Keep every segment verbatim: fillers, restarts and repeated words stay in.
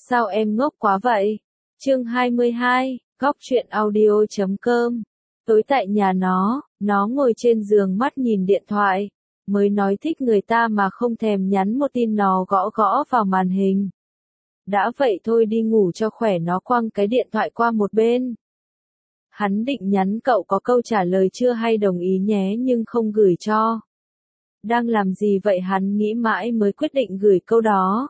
Sao em ngốc quá vậy? Chương hai mươi hai, góc truyện audio chấm com. Tối tại nhà nó, nó ngồi trên giường mắt nhìn điện thoại. Mới nói thích người ta mà không thèm nhắn một tin nó gõ gõ vào màn hình. Đã vậy thôi đi ngủ cho khỏe, nó quăng cái điện thoại qua một bên. Hắn định nhắn cậu có câu trả lời chưa hay đồng ý nhé nhưng không gửi cho. Đang làm gì vậy hắn nghĩ mãi mới quyết định gửi câu đó.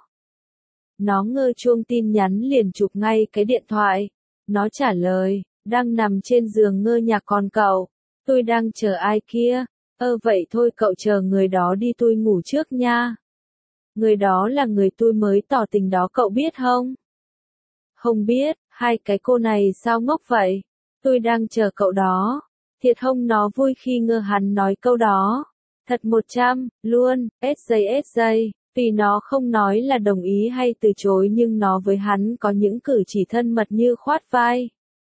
Nó ngơ chuông tin nhắn liền chụp ngay cái điện thoại. Nó trả lời, đang nằm trên giường ngơ nhạc còn cậu. Tôi đang chờ ai kia. Ơ vậy thôi cậu chờ người đó đi, tôi ngủ trước nha. Người đó là người tôi mới tỏ tình đó cậu biết không? Không biết, hai cái cô này sao ngốc vậy? Tôi đang chờ cậu đó. Thiệt không? Nó vui khi ngơ hắn nói câu đó. Thật một trăm, luôn, ét giây ét giây. Vì nó không nói là đồng ý hay từ chối nhưng nó với hắn có những cử chỉ thân mật như khoát vai,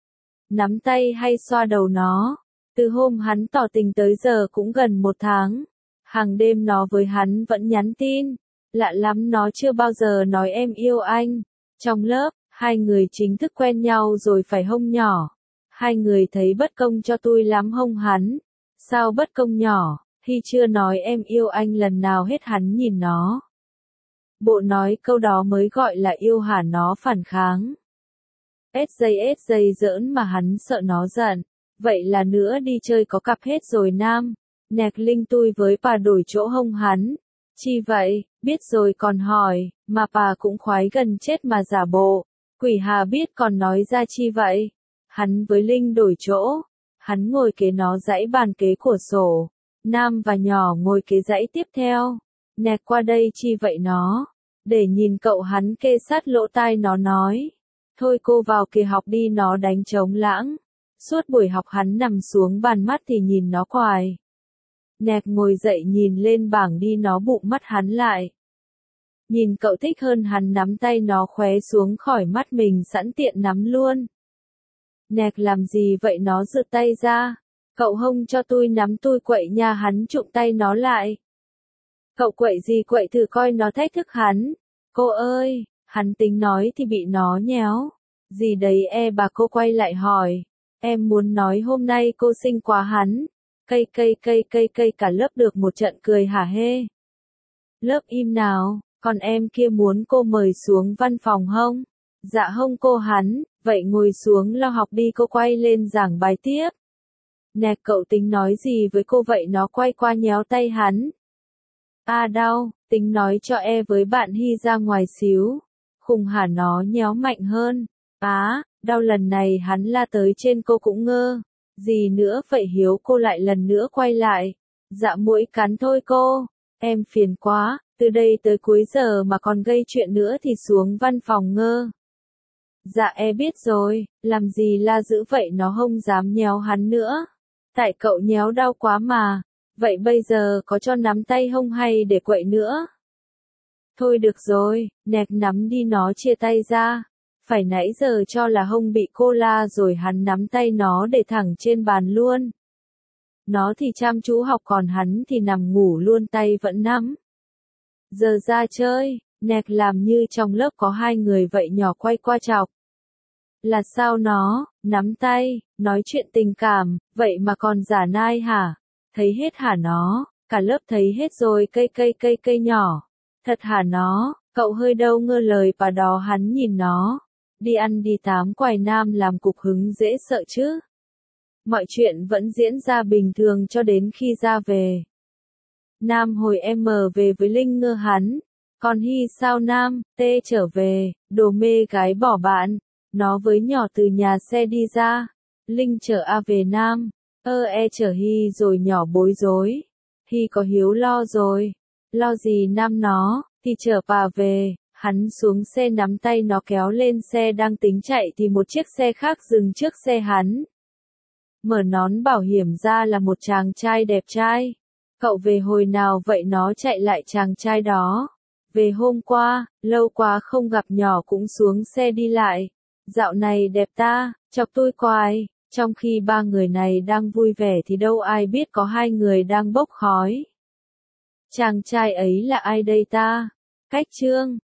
nắm tay hay xoa đầu nó. Từ hôm hắn tỏ tình tới giờ cũng gần một tháng. Hàng đêm nó với hắn vẫn nhắn tin. Lạ lắm, nó chưa bao giờ nói em yêu anh. Trong lớp, hai người chính thức quen nhau rồi phải hông nhỏ. Hai người thấy bất công cho tôi lắm hông hắn. Sao bất công nhỏ, khi chưa nói em yêu anh lần nào hết hắn nhìn nó. Bộ nói câu đó mới gọi là yêu hả? Nó phản kháng. ét giây ét giây giỡn mà hắn sợ nó giận. Vậy là nữa đi chơi có cặp hết rồi nam. Nẹc linh tôi với bà đổi chỗ hông hắn. Chi vậy, biết rồi còn hỏi, mà bà cũng khoái gần chết mà giả bộ. Quỷ hà biết còn nói ra chi vậy. Hắn với Linh đổi chỗ. Hắn ngồi kế nó dãy bàn kế của sổ. Nam và nhỏ ngồi kế dãy tiếp theo. Nẹc qua đây chi vậy nó. Để nhìn cậu hắn kê sát lỗ tai nó nói. Thôi cô vào kia học đi, nó đánh trống lãng. Suốt buổi học hắn nằm xuống bàn mắt thì nhìn nó quài. Nẹc ngồi dậy nhìn lên bảng đi, nó bụng mắt hắn lại. Nhìn cậu thích hơn hắn nắm tay nó khóe xuống khỏi mắt mình sẵn tiện nắm luôn. Nẹc làm gì vậy? Nó giựt tay ra. Cậu hông cho tôi nắm, tôi quậy nha. Hắn trụm tay nó lại. Cậu quậy gì quậy, thử coi, nó thách thức hắn. Cô ơi, hắn tính nói thì bị nó nhéo. Gì đấy e bà? Cô quay lại hỏi. Em muốn nói hôm nay cô xinh quá hắn. Cây cây cây cây cây cả lớp được một trận cười hả hê. Lớp im nào, còn em kia muốn cô mời xuống văn phòng hông? Dạ hông cô. Hắn, vậy ngồi xuống lo học đi. Cô quay lên giảng bài tiếp. Nẹc cậu tính nói gì với cô vậy? Nó quay qua nhéo tay hắn. À đau, tính nói cho e với bạn Hy ra ngoài xíu. Khùng hả? Nó nhéo mạnh hơn. Á, đau. Lần này hắn la tới trên cô cũng ngơ. Gì nữa vậy Hiếu? Cô lại lần nữa quay lại. Dạ mũi cắn thôi cô. Em phiền quá, từ đây tới cuối giờ mà còn gây chuyện nữa thì xuống văn phòng ngơ. Dạ e biết rồi, làm gì la dữ vậy? Nó không dám nhéo hắn nữa. Tại cậu nhéo đau quá mà. Vậy bây giờ có cho nắm tay không hay để quậy nữa? Thôi được rồi, Nẹc nắm đi. Nó chia tay ra. Phải nãy giờ cho là hông bị cô la rồi hắn nắm tay nó để thẳng trên bàn luôn. Nó thì chăm chú học còn hắn thì nằm ngủ luôn, tay vẫn nắm. Giờ ra chơi, Nẹc làm như trong lớp có hai người vậy, nhỏ quay qua chọc. Là sao nó, nắm tay, nói chuyện tình cảm, vậy mà còn giả nai hả? Thấy hết hả nó? Cả lớp thấy hết rồi. Cây cây cây cây nhỏ. Thật hả nó? Cậu hơi đâu ngơ lời bà đó. Hắn nhìn nó. Đi ăn đi tám quài nam làm cục hứng dễ sợ chứ. Mọi chuyện vẫn diễn ra bình thường cho đến khi ra về. Nam hồi em về với Linh ngơ hắn. Còn Hy sao Nam? Tê trở về, đồ mê gái bỏ bạn. Nó với nhỏ từ nhà xe đi ra. Linh chở A về Nam. Ơ e chở Hy rồi nhỏ bối rối. Hy có Hiếu lo rồi. Lo gì Nam? Nó thì chở bà về. Hắn xuống xe nắm tay nó kéo lên xe, đang tính chạy thì một chiếc xe khác dừng trước xe hắn. Mở nón bảo hiểm ra là một chàng trai đẹp trai. Cậu về hồi nào vậy? Nó chạy lại chàng trai đó. Về hôm qua, lâu quá không gặp. Nhỏ cũng xuống xe đi lại. Dạo này đẹp ta, chọc tôi quài. Trong khi ba người này đang vui vẻ thì đâu ai biết có hai người đang bốc khói. Chàng trai ấy là ai đây ta? Cách Trương.